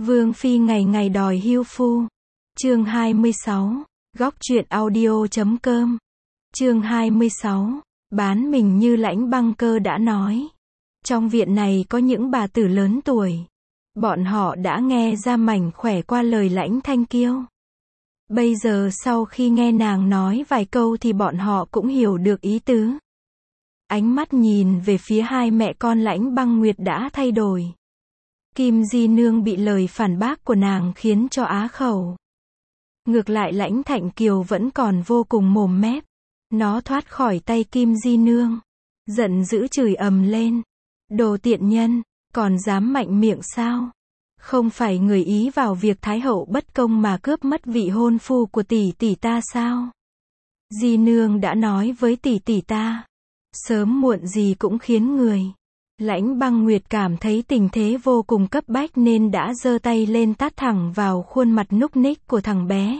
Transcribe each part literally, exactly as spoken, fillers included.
Vương phi ngày ngày đòi hưu phu. Chương hai mươi sáu. Góc truyện audio chấm com. Chương hai mươi sáu. Bán mình như Lãnh Băng Cơ đã nói. Trong viện này có những bà tử lớn tuổi. Bọn họ đã nghe ra mảnh khỏe qua lời Lãnh Thanh Kiêu. Bây giờ sau khi nghe nàng nói vài câu thì bọn họ cũng hiểu được ý tứ. Ánh mắt nhìn về phía hai mẹ con Lãnh Băng Nguyệt đã thay đổi. Kim Di Nương bị lời phản bác của nàng khiến cho á khẩu. Ngược lại Lãnh Thạnh Kiều vẫn còn vô cùng mồm mép. Nó thoát khỏi tay Kim Di Nương. Giận dữ chửi ầm lên. Đồ tiện nhân, còn dám mạnh miệng sao? Không phải người ý vào việc Thái Hậu bất công mà cướp mất vị hôn phu của tỷ tỷ ta sao? Di Nương đã nói với tỷ tỷ ta. Sớm muộn gì cũng khiến người. Lãnh Băng Nguyệt cảm thấy tình thế vô cùng cấp bách nên đã giơ tay lên tát thẳng vào khuôn mặt núc ních của thằng bé.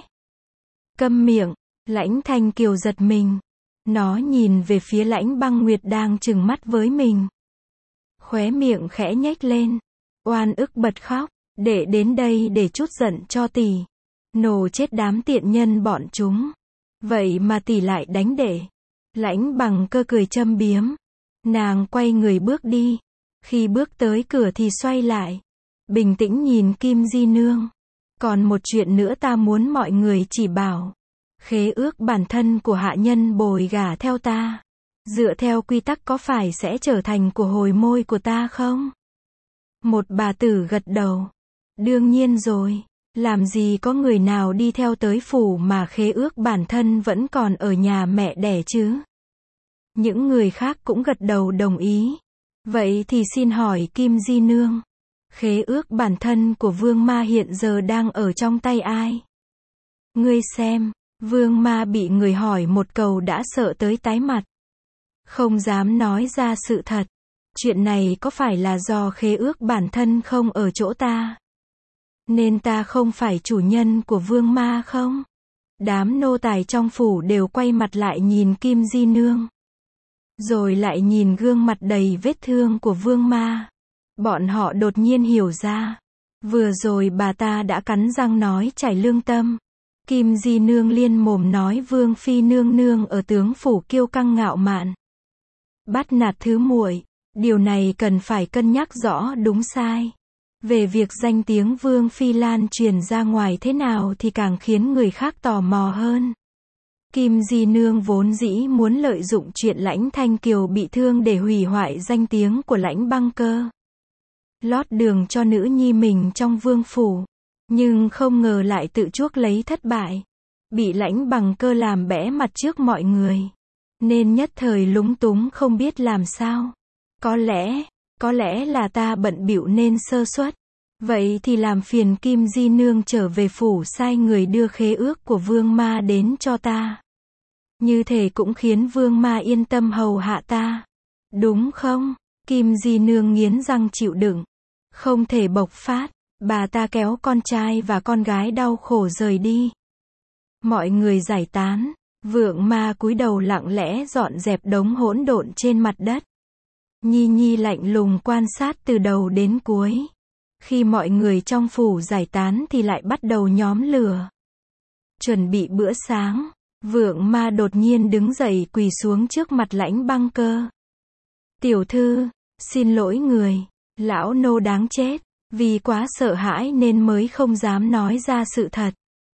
Câm miệng, Lãnh Thanh Kiều giật mình. Nó nhìn về phía Lãnh Băng Nguyệt đang trừng mắt với mình. Khóe miệng khẽ nhếch lên. Oan ức bật khóc. Để đến đây để trút giận cho tỷ. Nổ chết đám tiện nhân bọn chúng. Vậy mà tỷ lại đánh đệ. Lãnh Bằng Cơ cười châm biếm. Nàng quay người bước đi. Khi bước tới cửa thì xoay lại. Bình tĩnh nhìn Kim Di Nương. Còn một chuyện nữa ta muốn mọi người chỉ bảo. Khế ước bản thân của hạ nhân bồi gả theo ta. Dựa theo quy tắc có phải sẽ trở thành của hồi môi của ta không? Một bà tử gật đầu. Đương nhiên rồi. Làm gì có người nào đi theo tới phủ mà khế ước bản thân vẫn còn ở nhà mẹ đẻ chứ? Những người khác cũng gật đầu đồng ý. Vậy thì xin hỏi Kim Di Nương. Khế ước bản thân của Vương Ma hiện giờ đang ở trong tay ai? Ngươi xem, Vương Ma bị người hỏi một câu đã sợ tới tái mặt. Không dám nói ra sự thật. Chuyện này có phải là do khế ước bản thân không ở chỗ ta? Nên ta không phải chủ nhân của Vương Ma không? Đám nô tài trong phủ đều quay mặt lại nhìn Kim Di Nương. Rồi lại nhìn gương mặt đầy vết thương của Vương Ma. Bọn họ đột nhiên hiểu ra. Vừa rồi bà ta đã cắn răng nói trải lương tâm. Kim Di Nương liên mồm nói Vương Phi nương nương ở tướng phủ kiêu căng ngạo mạn. Bắt nạt thứ muội. Điều này cần phải cân nhắc rõ đúng sai. Về việc danh tiếng Vương Phi lan truyền ra ngoài thế nào thì càng khiến người khác tò mò hơn. Kim Di Nương vốn dĩ muốn lợi dụng chuyện Lãnh Thanh Kiều bị thương để hủy hoại danh tiếng của Lãnh Băng Cơ. Lót đường cho nữ nhi mình trong vương phủ. Nhưng không ngờ lại tự chuốc lấy thất bại. Bị Lãnh Băng Cơ làm bẽ mặt trước mọi người. Nên nhất thời lúng túng không biết làm sao. Có lẽ, có lẽ là ta bận bịu nên sơ suất. Vậy thì làm phiền Kim Di Nương trở về phủ sai người đưa khế ước của Vương Ma đến cho ta. Như thế cũng khiến Vương Ma yên tâm hầu hạ ta. Đúng không? Kim Di Nương nghiến răng chịu đựng. Không thể bộc phát. Bà ta kéo con trai và con gái đau khổ rời đi. Mọi người giải tán. Vượng Ma cúi đầu lặng lẽ dọn dẹp đống hỗn độn trên mặt đất. Nhi Nhi lạnh lùng quan sát từ đầu đến cuối. Khi mọi người trong phủ giải tán thì lại bắt đầu nhóm lửa. Chuẩn bị bữa sáng. Vượng Ma đột nhiên đứng dậy quỳ xuống trước mặt Lãnh Băng Cơ. Tiểu thư, xin lỗi người. Lão nô đáng chết. Vì quá sợ hãi nên mới không dám nói ra sự thật.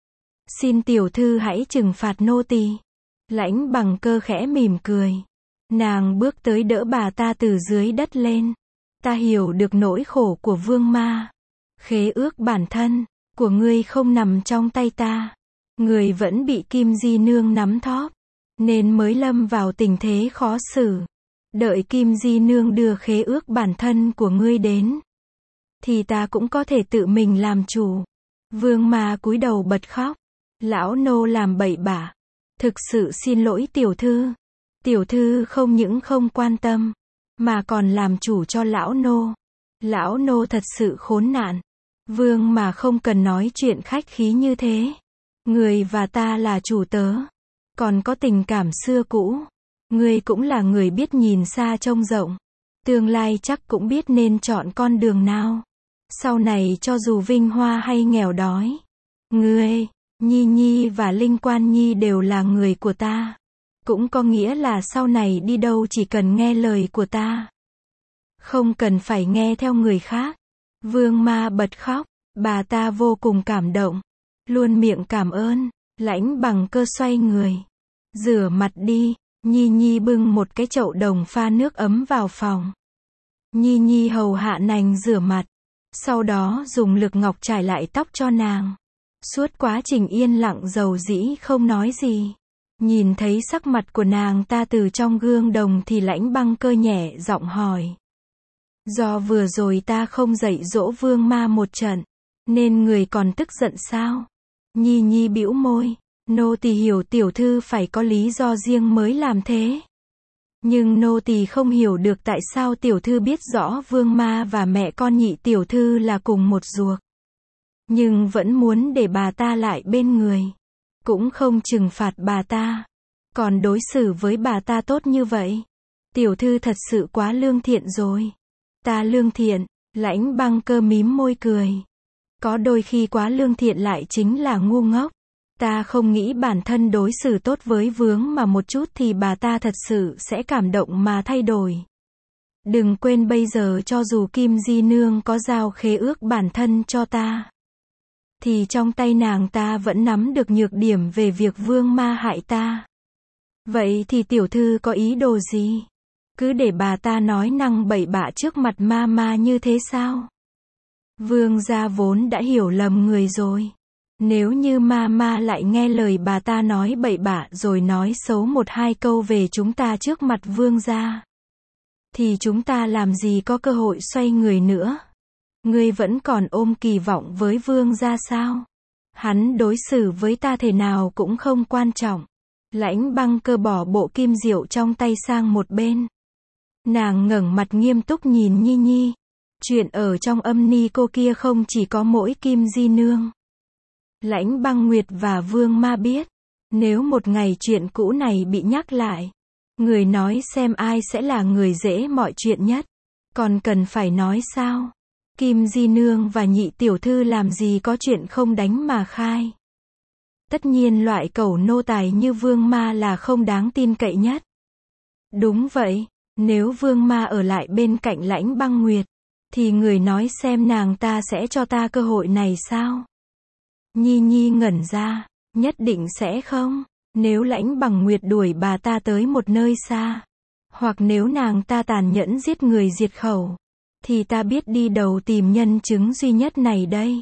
Xin tiểu thư hãy trừng phạt nô tỳ. Lãnh Băng Cơ khẽ mỉm cười. Nàng bước tới đỡ bà ta từ dưới đất lên. Ta hiểu được nỗi khổ của Vương Ma. Khế ước bản thân của ngươi không nằm trong tay ta. Người vẫn bị Kim Di Nương nắm thóp. Nên mới lâm vào tình thế khó xử. Đợi Kim Di Nương đưa khế ước bản thân của ngươi đến. Thì ta cũng có thể tự mình làm chủ. Vương Ma cúi đầu bật khóc. Lão nô làm bậy bạ. Thực sự xin lỗi tiểu thư. Tiểu thư không những không quan tâm. Mà còn làm chủ cho lão nô. Lão nô thật sự khốn nạn. Vương mà không cần nói chuyện khách khí như thế. Người và ta là chủ tớ. Còn có tình cảm xưa cũ. Người cũng là người biết nhìn xa trông rộng. Tương lai chắc cũng biết nên chọn con đường nào. Sau này cho dù vinh hoa hay nghèo đói, ngươi, Nhi Nhi và Linh Quan Nhi đều là người của ta. Cũng có nghĩa là sau này đi đâu chỉ cần nghe lời của ta. Không cần phải nghe theo người khác. Vương Ma bật khóc, bà ta vô cùng cảm động. Luôn miệng cảm ơn, Lãnh Bằng Cơ xoay người. Rửa mặt đi, Nhi Nhi bưng một cái chậu đồng pha nước ấm vào phòng. Nhi Nhi hầu hạ nàng rửa mặt. Sau đó dùng lực ngọc trải lại tóc cho nàng. Suốt quá trình yên lặng dầu dĩ không nói gì. Nhìn thấy sắc mặt của nàng ta từ trong gương đồng thì Lãnh Băng Cơ nhẹ giọng hỏi. Do vừa rồi ta không dạy dỗ Vương Ma một trận, nên người còn tức giận sao? Nhi Nhi bĩu môi, nô tỳ hiểu tiểu thư phải có lý do riêng mới làm thế. Nhưng nô tỳ không hiểu được tại sao tiểu thư biết rõ Vương Ma và mẹ con Nhị tiểu thư là cùng một ruột. Nhưng vẫn muốn để bà ta lại bên người. Cũng không trừng phạt bà ta. Còn đối xử với bà ta tốt như vậy. Tiểu thư thật sự quá lương thiện rồi. Ta lương thiện, Lãnh Băng Cơ mím môi cười. Có đôi khi quá lương thiện lại chính là ngu ngốc. Ta không nghĩ bản thân đối xử tốt với Vướng mà một chút thì bà ta thật sự sẽ cảm động mà thay đổi. Đừng quên bây giờ cho dù Kim Di Nương có giao khế ước bản thân cho ta, thì trong tay nàng ta vẫn nắm được nhược điểm về việc Vương Ma hại ta. Vậy thì tiểu thư có ý đồ gì? Cứ để bà ta nói năng bậy bạ trước mặt ma ma như thế sao? Vương gia vốn đã hiểu lầm người rồi. Nếu như ma ma lại nghe lời bà ta nói bậy bạ rồi nói xấu một hai câu về chúng ta trước mặt vương gia, thì chúng ta làm gì có cơ hội xoay người nữa? Ngươi vẫn còn ôm kỳ vọng với vương gia sao? Hắn đối xử với ta thế nào cũng không quan trọng. Lãnh Băng Cơ bỏ bộ kim diệu trong tay sang một bên. Nàng ngẩng mặt nghiêm túc nhìn Nhi Nhi. Chuyện ở trong âm ni cô kia không chỉ có mỗi Kim Di Nương, Lãnh Băng Nguyệt và Vương Ma biết. Nếu một ngày chuyện cũ này bị nhắc lại, người nói xem ai sẽ là người dễ mọi chuyện nhất. Còn cần phải nói sao? Kim Di Nương và Nhị tiểu thư làm gì có chuyện không đánh mà khai. Tất nhiên loại cẩu nô tài như Vương Ma là không đáng tin cậy nhất. Đúng vậy, nếu Vương Ma ở lại bên cạnh Lãnh Băng Nguyệt, thì người nói xem nàng ta sẽ cho ta cơ hội này sao? Nhi Nhi ngẩn ra, nhất định sẽ không. Nếu Lãnh Băng Nguyệt đuổi bà ta tới một nơi xa, hoặc nếu nàng ta tàn nhẫn giết người diệt khẩu, thì ta biết đi đầu tìm nhân chứng duy nhất này đây.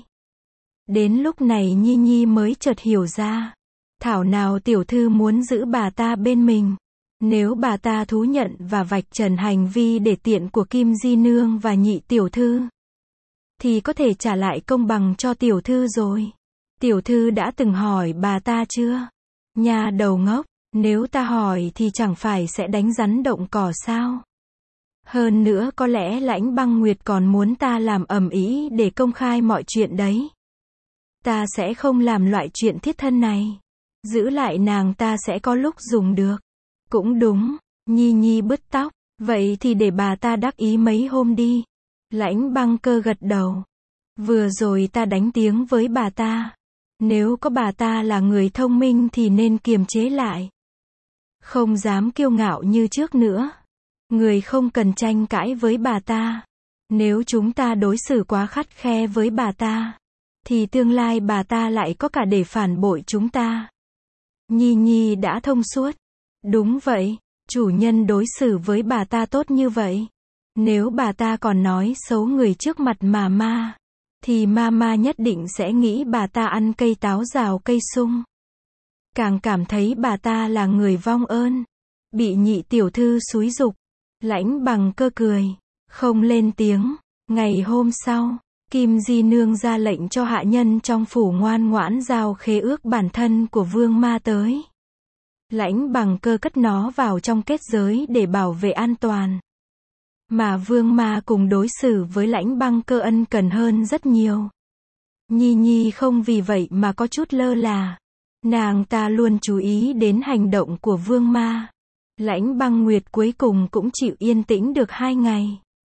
Đến lúc này Nhi Nhi mới chợt hiểu ra. Thảo nào tiểu thư muốn giữ bà ta bên mình. Nếu bà ta thú nhận và vạch trần hành vi để tiện của Kim Di Nương và Nhị tiểu thư, thì có thể trả lại công bằng cho tiểu thư rồi. Tiểu thư đã từng hỏi bà ta chưa? Nhà đầu ngốc, nếu ta hỏi thì chẳng phải sẽ đánh rắn động cỏ sao? Hơn nữa có lẽ Lãnh Băng Nguyệt còn muốn ta làm ầm ĩ để công khai mọi chuyện đấy. Ta sẽ không làm loại chuyện thiết thân này. Giữ lại nàng ta sẽ có lúc dùng được. Cũng đúng, Nhi Nhi bứt tóc. Vậy thì để bà ta đắc ý mấy hôm đi. Lãnh Băng Cơ gật đầu. Vừa rồi ta đánh tiếng với bà ta. Nếu có bà ta là người thông minh thì nên kiềm chế lại. Không dám kiêu ngạo như trước nữa. Người không cần tranh cãi với bà ta. Nếu chúng ta đối xử quá khắt khe với bà ta, thì tương lai bà ta lại có cả để phản bội chúng ta. Nhi Nhi đã thông suốt. Đúng vậy, chủ nhân đối xử với bà ta tốt như vậy. Nếu bà ta còn nói xấu người trước mặt mà ma, thì ma ma nhất định sẽ nghĩ bà ta ăn cây táo rào cây sung. Càng cảm thấy bà ta là người vong ơn. Bị Nhị tiểu thư xúi giục. Lãnh Băng Cơ cười, không lên tiếng. Ngày hôm sau, Kim Di Nương ra lệnh cho hạ nhân trong phủ ngoan ngoãn giao khế ước bản thân của Vương Ma tới. Lãnh Băng Cơ cất nó vào trong kết giới để bảo vệ an toàn. Mà Vương Ma cùng đối xử với Lãnh Băng Cơ ân cần hơn rất nhiều. Nhi Nhi không vì vậy mà có chút lơ là. Nàng ta luôn chú ý đến hành động của Vương Ma. Lãnh Băng Nguyệt cuối cùng cũng chịu yên tĩnh được hai ngày.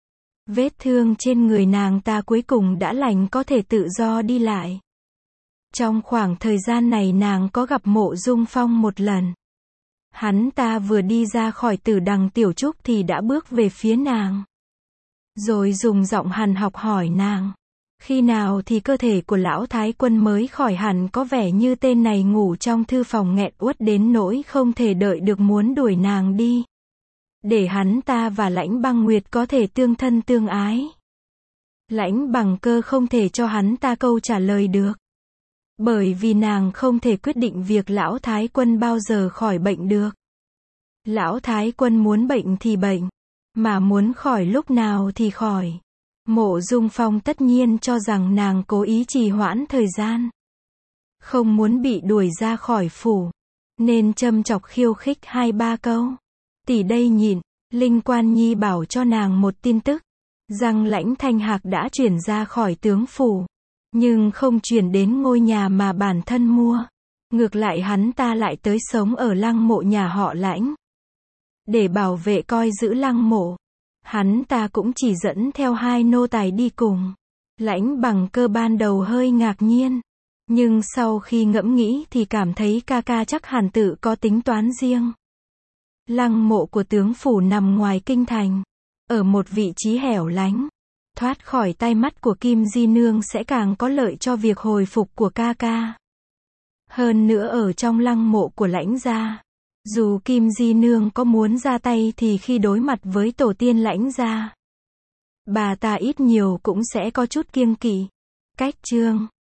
Vết thương trên người nàng ta cuối cùng đã lành, có thể tự do đi lại. Trong khoảng thời gian này nàng có gặp Mộ Dung Phong một lần. Hắn ta vừa đi ra khỏi Tử Đằng Tiểu Trúc thì đã bước về phía nàng. Rồi dùng giọng hằn học hỏi nàng. Khi nào thì cơ thể của lão thái quân mới khỏi hẳn, có vẻ như tên này ngủ trong thư phòng nghẹn uất đến nỗi không thể đợi được, muốn đuổi nàng đi. Để hắn ta và Lãnh Băng Nguyệt có thể tương thân tương ái. Lãnh Bằng Cơ không thể cho hắn ta câu trả lời được. Bởi vì nàng không thể quyết định việc lão thái quân bao giờ khỏi bệnh được. Lão thái quân muốn bệnh thì bệnh, mà muốn khỏi lúc nào thì khỏi. Mộ Dung Phong tất nhiên cho rằng nàng cố ý trì hoãn thời gian. Không muốn bị đuổi ra khỏi phủ, nên châm chọc khiêu khích hai ba câu. Tỷ đây nhịn, Linh Quan Nhi bảo cho nàng một tin tức. Rằng Lãnh Thanh Hạc đã chuyển ra khỏi tướng phủ. Nhưng không chuyển đến ngôi nhà mà bản thân mua. Ngược lại hắn ta lại tới sống ở lăng mộ nhà họ Lãnh. Để bảo vệ coi giữ lăng mộ, hắn ta cũng chỉ dẫn theo hai nô tài đi cùng. Lãnh Bằng Cơ ban đầu hơi ngạc nhiên. Nhưng sau khi ngẫm nghĩ thì cảm thấy ca ca chắc hẳn tự có tính toán riêng. Lăng mộ của tướng phủ nằm ngoài kinh thành, ở một vị trí hẻo lánh. Thoát khỏi tay mắt của Kim Di Nương sẽ càng có lợi cho việc hồi phục của ca ca. Hơn nữa ở trong lăng mộ của Lãnh gia, dù Kim Di Nương có muốn ra tay thì khi đối mặt với tổ tiên Lãnh gia, bà ta ít nhiều cũng sẽ có chút kiêng kỵ. Cách chương